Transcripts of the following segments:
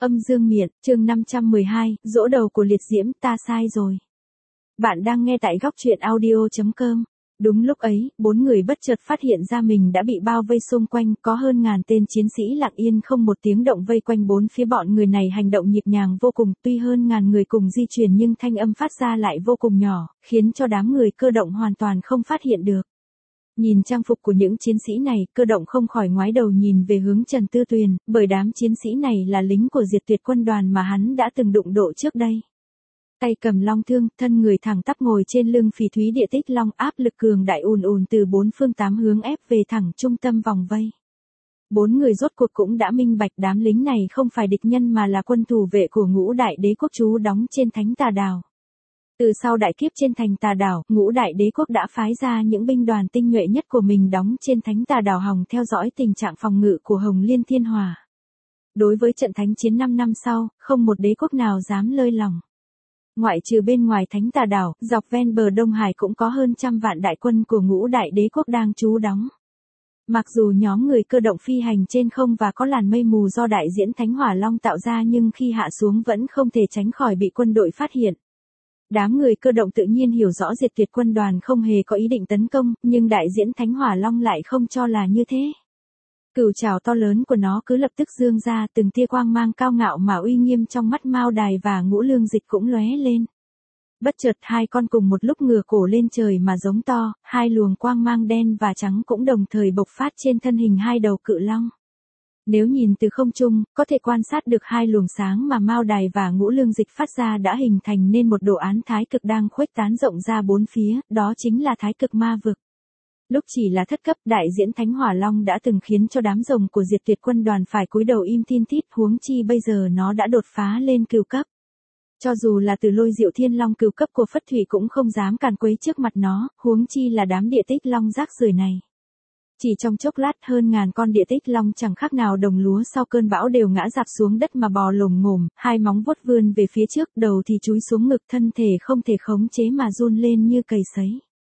Âm dương miện, chương 512, giỗ đầu của liệt diễm, ta sai rồi. Bạn đang nghe tại góc truyện audio.com. Đúng lúc ấy, 4 người bất chợt phát hiện ra mình đã bị bao vây xung quanh, có hơn ngàn tên chiến sĩ lặng yên không một tiếng động vây quanh bốn phía bọn người này hành động nhịp nhàng vô cùng, tuy hơn ngàn người cùng di chuyển nhưng thanh âm phát ra lại vô cùng nhỏ, khiến cho đám người cơ động hoàn toàn không phát hiện được. Nhìn trang phục của những chiến sĩ này, cơ động không khỏi ngoái đầu nhìn về hướng Trần Tư Tuyền, bởi đám chiến sĩ này là lính của Diệt Tuyệt quân đoàn mà hắn đã từng đụng độ trước đây. Tay cầm long thương, thân người thẳng tắp ngồi trên lưng phỉ thúy địa tích long, áp lực cường đại ùn ùn từ bốn phương tám hướng ép về thẳng trung tâm vòng vây. Bốn người rốt cuộc cũng đã minh bạch đám lính này không phải địch nhân mà là quân thủ vệ của Ngũ Đại Đế quốc trú đóng trên Thánh Tà Đảo. Từ sau đại kiếp trên thành Tà Đảo, Ngũ Đại Đế quốc đã phái ra những binh đoàn tinh nhuệ nhất của mình đóng trên Thánh Tà Đảo hòng theo dõi tình trạng phòng ngự của Hồng Liên Thiên Hỏa. Đối với trận thánh chiến 5 năm sau, không một đế quốc nào dám lơi lỏng. Ngoại trừ bên ngoài Thánh Tà Đảo, dọc ven bờ Đông Hải cũng có hơn trăm vạn đại quân của Ngũ Đại Đế quốc đang trú đóng. Mặc dù nhóm người cơ động phi hành trên không và có làn mây mù do đại diễn Thánh Hỏa Long tạo ra nhưng khi hạ xuống vẫn không thể tránh khỏi bị quân đội phát hiện. Đám người cơ động tự nhiên hiểu rõ Diệt Tuyệt quân đoàn không hề có ý định tấn công, nhưng đại diễn Thánh Hỏa Long lại không cho là như thế. Cửu trảo to lớn của nó cứ lập tức dương ra, từng tia quang mang cao ngạo mà uy nghiêm trong mắt Mao Đài và Ngũ Lương Dịch cũng lóe lên. Bất chợt hai con cùng một lúc ngửa cổ lên trời mà giống to, hai luồng quang mang đen và trắng cũng đồng thời bộc phát trên thân hình hai đầu cự long. Nếu nhìn từ không trung, có thể quan sát được hai luồng sáng mà Mao Đài và Ngũ Lương Dịch phát ra đã hình thành nên một đồ án thái cực đang khuếch tán rộng ra bốn phía, đó chính là thái cực ma vực. Lúc chỉ là thất cấp, đại diễn Thánh Hỏa Long đã từng khiến cho đám rồng của Diệt Tuyệt quân đoàn phải cúi đầu im thiên thít, huống chi bây giờ nó đã đột phá lên cửu cấp. Cho dù là Từ Lôi Diệu Thiên Long cửu cấp của Phất Thủy cũng không dám càn quấy trước mặt nó, huống chi là đám địa tích long rác rưởi này. Chỉ trong chốc lát hơn ngàn con địa tích long chẳng khác nào đồng lúa sau cơn bão đều ngã rạp xuống đất mà bò lồm ngồm, hai móng vuốt vươn về phía trước, đầu thì chúi xuống ngực, thân thể không thể khống chế mà run lên như cầy sấy.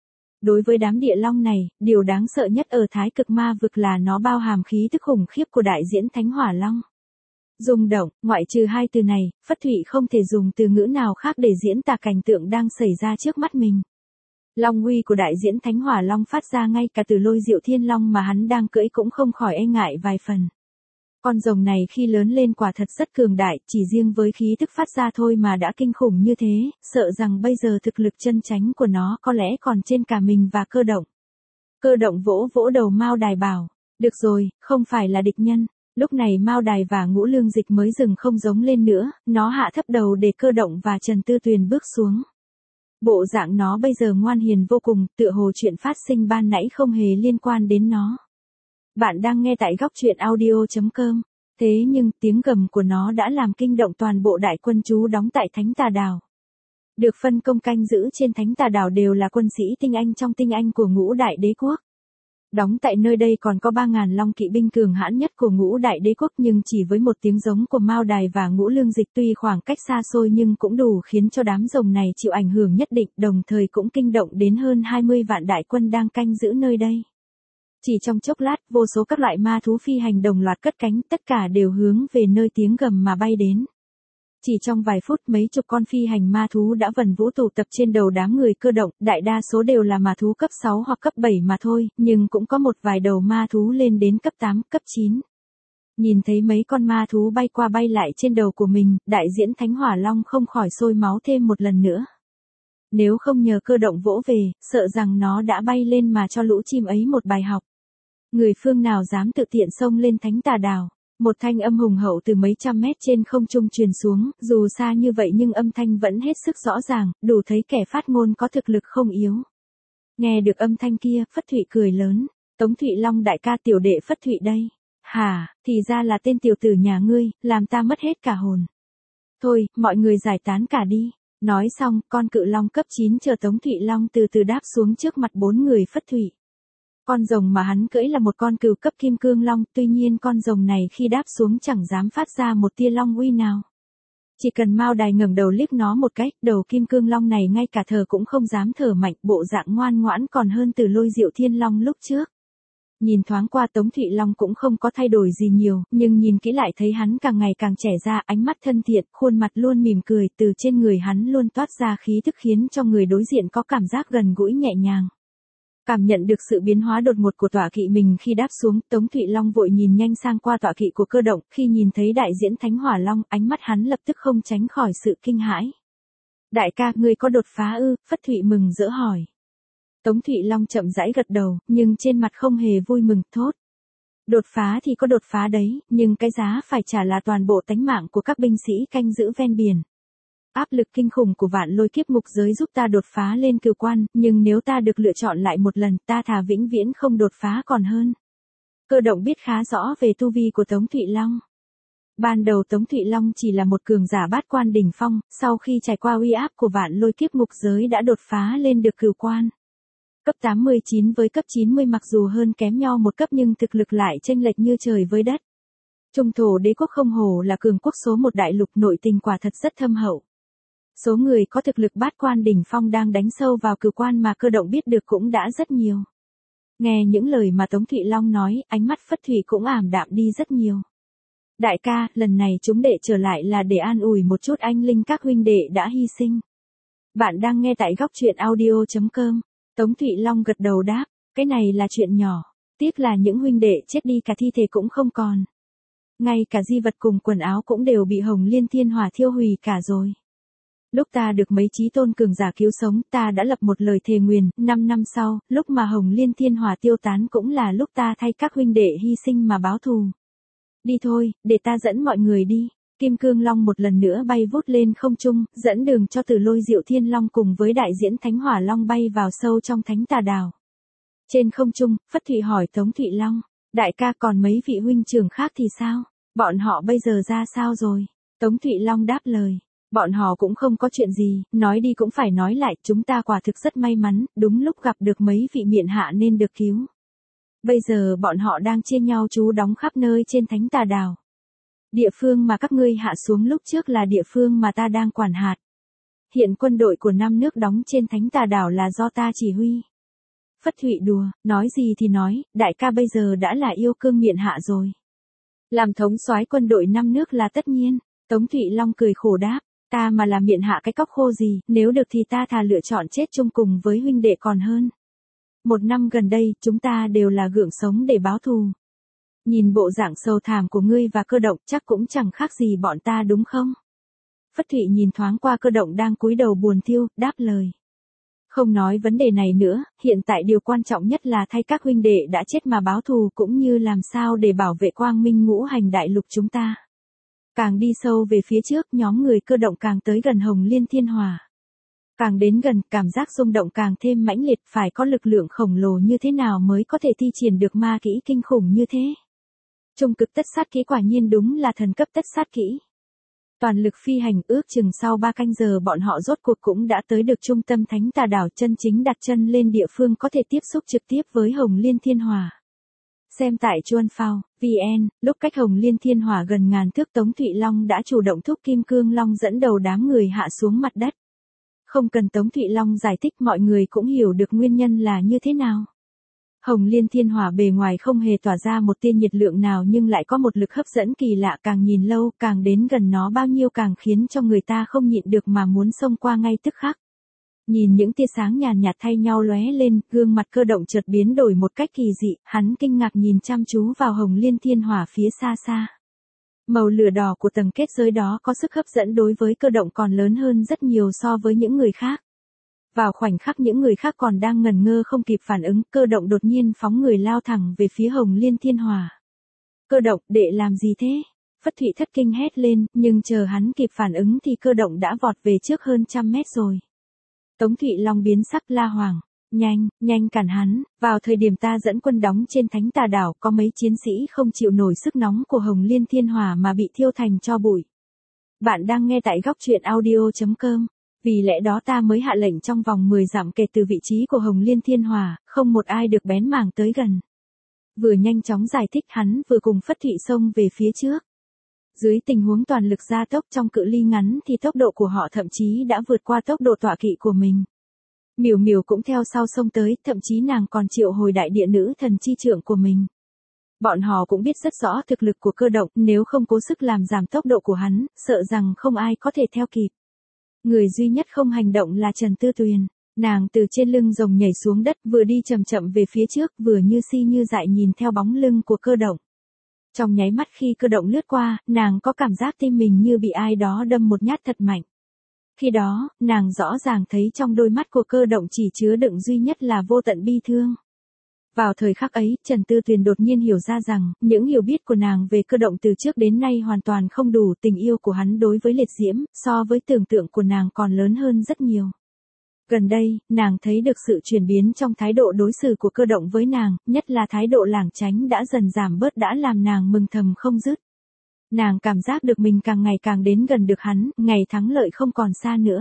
Đối với đám địa long này, điều đáng sợ nhất ở thái cực ma vực là nó bao hàm khí tức khủng khiếp của đại diễn Thánh Hỏa Long. Rung động, ngoại trừ hai từ này, Phất Thụy không thể dùng từ ngữ nào khác để diễn tả cảnh tượng đang xảy ra trước mắt mình. Long uy của đại diễn Thánh Hỏa Long phát ra ngay cả Từ Lôi Diệu Thiên Long mà hắn đang cưỡi cũng không khỏi e ngại vài phần. Con rồng này khi lớn lên quả thật rất cường đại, chỉ riêng với khí tức phát ra thôi mà đã kinh khủng như thế, sợ rằng bây giờ thực lực chân chánh của nó có lẽ còn trên cả mình và cơ động. Cơ động vỗ vỗ đầu Mao Đài bảo, được rồi, không phải là địch nhân. Lúc này Mao Đài và Ngũ Lương Dịch mới dừng không giống lên nữa, nó hạ thấp đầu để cơ động và Trần Tư Tuyền bước xuống. Bộ dạng nó bây giờ ngoan hiền vô cùng, tựa hồ chuyện phát sinh ban nãy không hề liên quan đến nó. Bạn đang nghe tại góc truyện audio.com. Thế nhưng tiếng gầm của nó đã làm kinh động toàn bộ đại quân trú đóng tại Thánh Tà Đảo. Được phân công canh giữ trên Thánh Tà Đảo đều là quân sĩ tinh anh trong tinh anh của Ngũ Đại Đế quốc. Đóng tại nơi đây còn có 3.000 long kỵ binh cường hãn nhất của Ngũ Đại Đế quốc, nhưng chỉ với một tiếng giống của Mao Đài và Ngũ Lương Dịch tuy khoảng cách xa xôi nhưng cũng đủ khiến cho đám rồng này chịu ảnh hưởng nhất định, đồng thời cũng kinh động đến hơn 20 vạn đại quân đang canh giữ nơi đây. Chỉ trong chốc lát, vô số các loại ma thú phi hành đồng loạt cất cánh, tất cả đều hướng về nơi tiếng gầm mà bay đến. Chỉ trong vài phút mấy chục con phi hành ma thú đã vần vũ tụ tập trên đầu đám người cơ động, đại đa số đều là ma thú cấp 6 hoặc cấp 7 mà thôi, nhưng cũng có một vài đầu ma thú lên đến cấp 8, cấp 9. Nhìn thấy mấy con ma thú bay qua bay lại trên đầu của mình, đại diễn Thánh Hỏa Long không khỏi sôi máu thêm một lần nữa. Nếu không nhờ cơ động vỗ về, sợ rằng nó đã bay lên mà cho lũ chim ấy một bài học. Người phương nào dám tự tiện xông lên Thánh Tà Đảo. Một thanh âm hùng hậu từ mấy trăm mét trên không trung truyền xuống, dù xa như vậy nhưng âm thanh vẫn hết sức rõ ràng, đủ thấy kẻ phát ngôn có thực lực không yếu. Nghe được âm thanh kia, Phất Thụy cười lớn, Tống Thụy Long đại ca, tiểu đệ Phất Thụy đây. Hả, thì ra là tên tiểu tử nhà ngươi, làm ta mất hết cả hồn. Thôi, mọi người giải tán cả đi. Nói xong, con cự long cấp 9 chờ Tống Thụy Long từ từ đáp xuống trước mặt bốn người Phất Thụy. Con rồng mà hắn cưỡi là một con cừu cấp kim cương long, tuy nhiên con rồng này khi đáp xuống chẳng dám phát ra một tia long uy nào. Chỉ cần Mao Đài ngẩng đầu liếc nó một cách, đầu kim cương long này ngay cả thở cũng không dám thở mạnh, bộ dạng ngoan ngoãn còn hơn Từ Lôi Diệu Thiên Long lúc trước. Nhìn thoáng qua Tống Thụy Long cũng không có thay đổi gì nhiều, nhưng nhìn kỹ lại thấy hắn càng ngày càng trẻ ra, ánh mắt thân thiện, khuôn mặt luôn mỉm cười, từ trên người hắn luôn toát ra khí thức khiến cho người đối diện có cảm giác gần gũi nhẹ nhàng. Cảm nhận được sự biến hóa đột ngột của tọa kỵ mình khi đáp xuống, Tống Thụy Long vội nhìn nhanh sang qua tọa kỵ của Cơ Động, khi nhìn thấy đại diễn Thánh Hỏa Long, ánh mắt hắn lập tức không tránh khỏi sự kinh hãi. Đại ca, ngươi có đột phá ư? Phất Thụy mừng rỡ hỏi. Tống Thụy Long chậm rãi gật đầu, nhưng trên mặt không hề vui mừng, thốt. Đột phá thì có đột phá đấy, nhưng cái giá phải trả là toàn bộ tánh mạng của các binh sĩ canh giữ ven biển. Áp lực kinh khủng của vạn lôi kiếp ngục giới giúp ta đột phá lên cửu quan, nhưng nếu ta được lựa chọn lại một lần, ta thà vĩnh viễn không đột phá còn hơn. Cơ Động biết khá rõ về tu vi của Tống Thụy Long. Ban đầu Tống Thụy Long chỉ là một cường giả bát quan đỉnh phong, sau khi trải qua uy áp của vạn lôi kiếp ngục giới đã đột phá lên được cửu quan. Cấp 89 với cấp 90 mặc dù hơn kém nhau một cấp nhưng thực lực lại chênh lệch như trời với đất. Trung thổ đế quốc không hổ là cường quốc số một đại lục, nội tình quả thật rất thâm hậu. Số người có thực lực bát quan đỉnh phong đang đánh sâu vào cửu quan mà Cơ Động biết được cũng đã rất nhiều. Nghe những lời mà Tống Thụy Long nói, ánh mắt Phất Thụy cũng ảm đạm đi rất nhiều. Đại ca, lần này chúng đệ trở lại là để an ủi một chút anh linh các huynh đệ đã hy sinh. Bạn đang nghe tại góc truyện audio.com. Tống Thụy Long gật đầu đáp, cái này là chuyện nhỏ, tiếc là những huynh đệ chết đi cả thi thể cũng không còn. Ngay cả di vật cùng quần áo cũng đều bị Hồng Liên Thiên Hỏa thiêu hủy cả rồi. Lúc ta được mấy chí tôn cường giả cứu sống, ta đã lập một lời thề nguyền, 5 năm sau, lúc mà Hồng Liên Thiên Hỏa tiêu tán cũng là lúc ta thay các huynh đệ hy sinh mà báo thù. Đi thôi, để ta dẫn mọi người đi. Kim Cương Long một lần nữa bay vút lên không trung, dẫn đường cho Tử Lôi Diệu Thiên Long cùng với đại diễn Thánh Hỏa Long bay vào sâu trong Thánh Tà Đảo. Trên không trung, Phất Thụy hỏi Tống Thụy Long, đại ca còn mấy vị huynh trưởng khác thì sao? Bọn họ bây giờ ra sao rồi? Tống Thụy Long đáp lời, bọn họ cũng không có chuyện gì, nói đi cũng phải nói lại, chúng ta quả thực rất may mắn, đúng lúc gặp được mấy vị miện hạ nên được cứu. Bây giờ bọn họ đang chia nhau trú đóng khắp nơi trên Thánh Tà Đảo. Địa phương mà các ngươi hạ xuống lúc trước là địa phương mà ta đang quản hạt. Hiện quân đội của 5 nước đóng trên Thánh Tà Đảo là do ta chỉ huy. Phất Thụy đùa, nói gì thì nói, đại ca bây giờ đã là yêu cương miện hạ rồi. Làm thống soái quân đội 5 nước là tất nhiên. Tống Thụy Long cười khổ đáp, ta mà làm miện hạ cái cóc khô gì, nếu được thì ta thà lựa chọn chết chung cùng với huynh đệ còn hơn. 1 năm gần đây, chúng ta đều là gượng sống để báo thù. Nhìn bộ dạng sầu thảm của ngươi và Cơ Động chắc cũng chẳng khác gì bọn ta đúng không? Phất Thụy nhìn thoáng qua Cơ Động đang cúi đầu buồn thiu, đáp lời. Không nói vấn đề này nữa, hiện tại điều quan trọng nhất là thay các huynh đệ đã chết mà báo thù cũng như làm sao để bảo vệ quang minh ngũ hành đại lục chúng ta. Càng đi sâu về phía trước, nhóm người Cơ Động càng tới gần Hồng Liên Thiên Hỏa. Càng đến gần, cảm giác rung động càng thêm mãnh liệt, phải có lực lượng khổng lồ như thế nào mới có thể thi triển được ma kỹ kinh khủng như thế. Trung cực tất sát kỹ quả nhiên đúng là thần cấp tất sát kỹ. Toàn lực phi hành, ước chừng sau 3 canh giờ bọn họ rốt cuộc cũng đã tới được trung tâm Thánh Tà Đảo, chân chính đặt chân lên địa phương có thể tiếp xúc trực tiếp với Hồng Liên Thiên Hỏa. Xem tại Chuan Phao, VN, lúc cách Hồng Liên Thiên Hỏa gần ngàn thước, Tống Thụy Long đã chủ động thúc Kim Cương Long dẫn đầu đám người hạ xuống mặt đất. Không cần Tống Thụy Long giải thích, mọi người cũng hiểu được nguyên nhân là như thế nào. Hồng Liên Thiên Hỏa bề ngoài không hề tỏa ra một tia nhiệt lượng nào nhưng lại có một lực hấp dẫn kỳ lạ, càng nhìn lâu, càng đến gần nó bao nhiêu càng khiến cho người ta không nhịn được mà muốn xông qua ngay tức khắc. Nhìn những tia sáng nhàn nhạt thay nhau lóe lên, gương mặt Cơ Động chợt biến đổi một cách kỳ dị, hắn kinh ngạc nhìn chăm chú vào Hồng Liên Thiên Hỏa phía xa xa. Màu lửa đỏ của tầng kết giới đó có sức hấp dẫn đối với Cơ Động còn lớn hơn rất nhiều so với những người khác. Vào khoảnh khắc những người khác còn đang ngần ngơ không kịp phản ứng, Cơ Động đột nhiên phóng người lao thẳng về phía Hồng Liên Thiên Hỏa. Cơ Động, đệ làm gì thế? Phất Thụy thất kinh hét lên, nhưng chờ hắn kịp phản ứng thì Cơ Động đã vọt về trước hơn 100 mét rồi. Tống Thụy Long biến sắc la hoảng, nhanh cản hắn, vào thời điểm ta dẫn quân đóng trên Thánh Tà Đảo có mấy chiến sĩ không chịu nổi sức nóng của Hồng Liên Thiên Hỏa mà bị thiêu thành tro bụi. Bạn đang nghe tại góc truyện audio.com. Vì lẽ đó ta mới hạ lệnh trong vòng 10 dặm kể từ vị trí của Hồng Liên Thiên Hỏa, không một ai được bén mảng tới gần. Vừa nhanh chóng giải thích hắn vừa cùng Phất Thụy xông về phía trước. Dưới tình huống toàn lực gia tốc trong cự ly ngắn thì tốc độ của họ thậm chí đã vượt qua tốc độ tọa kỵ của mình. Miểu Miểu cũng theo sau xông tới, thậm chí nàng còn triệu hồi đại địa nữ thần chi trượng của mình. Bọn họ cũng biết rất rõ thực lực của Cơ Động, nếu không cố sức làm giảm tốc độ của hắn, sợ rằng không ai có thể theo kịp. Người duy nhất không hành động là Trần Tư Tuyền. Nàng từ trên lưng rồng nhảy xuống đất, vừa đi chậm chậm về phía trước, vừa như si như dại nhìn theo bóng lưng của Cơ Động. Trong nháy mắt khi Cơ Động lướt qua, nàng có cảm giác tim mình như bị ai đó đâm một nhát thật mạnh. Khi đó, nàng rõ ràng thấy trong đôi mắt của Cơ Động chỉ chứa đựng duy nhất là vô tận bi thương. Vào thời khắc ấy, Trần Tư Tuyền đột nhiên hiểu ra rằng, những hiểu biết của nàng về Cơ Động từ trước đến nay hoàn toàn không đủ, tình yêu của hắn đối với Liệt Diễm, so với tưởng tượng của nàng còn lớn hơn rất nhiều. Gần đây, nàng thấy được sự chuyển biến trong thái độ đối xử của Cơ Động với nàng, nhất là thái độ lảng tránh đã dần giảm bớt đã làm nàng mừng thầm không dứt. Nàng cảm giác được mình càng ngày càng đến gần được hắn, ngày thắng lợi không còn xa nữa.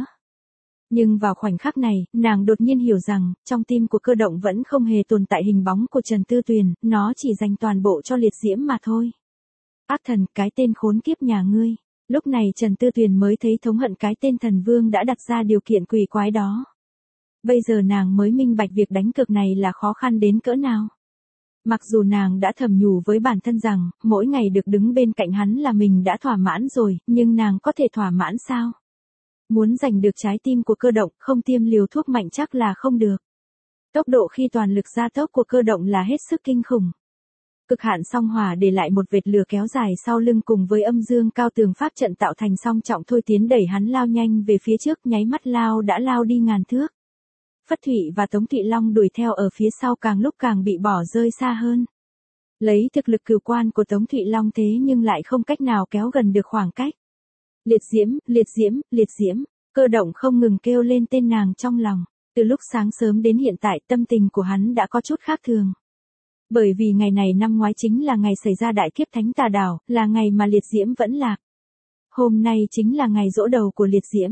Nhưng vào khoảnh khắc này, nàng đột nhiên hiểu rằng, trong tim của Cơ Động vẫn không hề tồn tại hình bóng của Trần Tư Tuyền, nó chỉ dành toàn bộ cho Liệt Diễm mà thôi. Ác thần, cái tên khốn kiếp nhà ngươi. Lúc này Trần Tư Tuyền mới thấy thống hận cái tên thần vương đã đặt ra điều kiện quỷ quái đó. Bây giờ nàng mới minh bạch việc đánh cược này là khó khăn đến cỡ nào. Mặc dù nàng đã thầm nhủ với bản thân rằng, mỗi ngày được đứng bên cạnh hắn là mình đã thỏa mãn rồi, nhưng nàng có thể thỏa mãn sao? Muốn giành được trái tim của Cơ Động, không tiêm liều thuốc mạnh chắc là không được. Tốc độ khi toàn lực gia tốc của Cơ Động là hết sức kinh khủng. Cực hạn song hỏa để lại một vệt lửa kéo dài sau lưng cùng với âm dương cao tường pháp trận tạo thành song trọng thôi tiến đẩy hắn lao nhanh về phía trước, nháy mắt đã lao đi ngàn thước. Phất Thụy và Tống Thụy Long đuổi theo ở phía sau càng lúc càng bị bỏ rơi xa hơn. Lấy thực lực cửu quan của Tống Thụy Long thế nhưng lại không cách nào kéo gần được khoảng cách. Liệt Diễm, Liệt Diễm, Liệt Diễm, Cơ Động không ngừng kêu lên tên nàng trong lòng. Từ lúc sáng sớm đến hiện tại tâm tình của hắn đã có chút khác thường. Bởi vì ngày này năm ngoái chính là ngày xảy ra đại kiếp Thánh Tà Đảo, là ngày mà Liệt Diễm vẫn lạc. Hôm nay chính là ngày giỗ đầu của Liệt Diễm.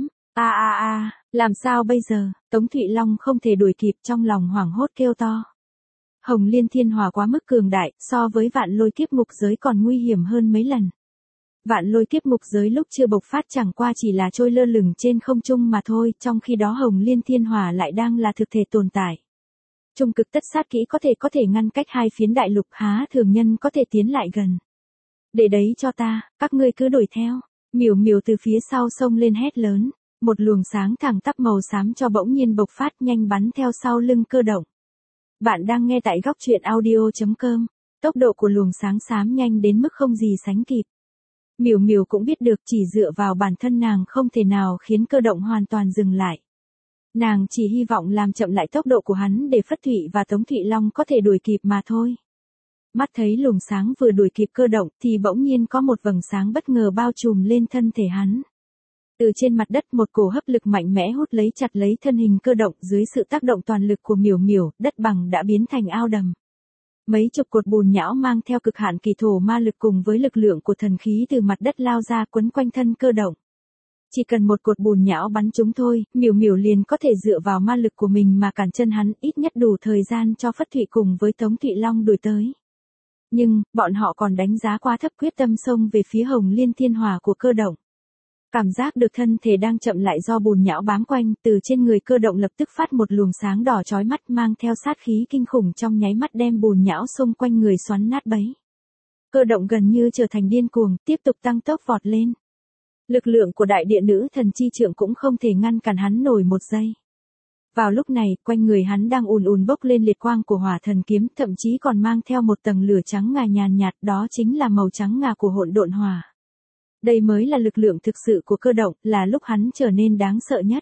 Làm sao bây giờ? Tống Thụy Long không thể đuổi kịp, trong lòng hoảng hốt kêu to. Hồng Liên Thiên Hỏa quá mức cường đại, so với Vạn Lôi Kiếp Ngục Giới còn nguy hiểm hơn mấy lần. Vạn Lôi Kiếp Ngục Giới lúc chưa bộc phát chẳng qua chỉ là trôi lơ lửng trên không trung mà thôi, trong khi đó Hồng Liên Thiên Hỏa lại đang là thực thể tồn tại. Trung cực tất sát kỹ có thể ngăn cách hai phiến đại lục, há thường nhân có thể tiến lại gần. Để đấy cho ta, các ngươi cứ đuổi theo. Miểu Miểu từ phía sau xông lên hét lớn. Một luồng sáng thẳng tắp màu xám cho bỗng nhiên bộc phát nhanh bắn theo sau lưng Cơ Động. Bạn đang nghe tại góc truyện audio.com. Tốc độ của luồng sáng xám nhanh đến mức không gì sánh kịp. Miểu Miểu cũng biết được chỉ dựa vào bản thân nàng không thể nào khiến Cơ Động hoàn toàn dừng lại. Nàng chỉ hy vọng làm chậm lại tốc độ của hắn để Phất Thụy và Tống Thụy Long có thể đuổi kịp mà thôi. Mắt thấy luồng sáng vừa đuổi kịp Cơ Động thì bỗng nhiên có một vầng sáng bất ngờ bao trùm lên thân thể hắn. Từ trên mặt đất một cổ hấp lực mạnh mẽ hút lấy chặt lấy thân hình Cơ Động, dưới sự tác động toàn lực của Miểu Miểu, đất bằng đã biến thành ao đầm. Mấy chục cột bùn nhão mang theo cực hạn kỳ thổ ma lực cùng với lực lượng của thần khí từ mặt đất lao ra quấn quanh thân Cơ Động. Chỉ cần một cột bùn nhão bắn chúng thôi, Miểu Miểu liền có thể dựa vào ma lực của mình mà cản chân hắn, ít nhất đủ thời gian cho Phất Thụy cùng với Tống Thụy Long đuổi tới. Nhưng, bọn họ còn đánh giá quá thấp quyết tâm xông về phía Hồng Liên Thiên Hỏa của Cơ Động. Cảm giác được thân thể đang chậm lại do bùn nhão bám quanh, từ trên người Cơ Động lập tức phát một luồng sáng đỏ chói mắt mang theo sát khí kinh khủng trong nháy mắt đem bùn nhão xung quanh người xoắn nát bấy. Cơ Động gần như trở thành điên cuồng, tiếp tục tăng tốc vọt lên. Lực lượng của đại địa nữ thần chi trượng cũng không thể ngăn cản hắn nổi một giây. Vào lúc này, quanh người hắn đang ùn ùn bốc lên liệt quang của hỏa thần kiếm, thậm chí còn mang theo một tầng lửa trắng ngà nhàn nhạt, đó chính là màu trắng ngà của hỗn độn hỏa. Đây mới là lực lượng thực sự của Cơ Động, là lúc hắn trở nên đáng sợ nhất.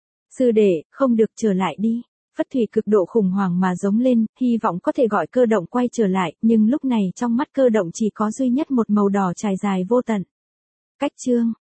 Sư đệ, không được, trở lại đi. Phất Thụy cực độ khủng hoảng mà giống lên, hy vọng có thể gọi Cơ Động quay trở lại, nhưng lúc này trong mắt Cơ Động chỉ có duy nhất một màu đỏ trải dài vô tận. Cách chương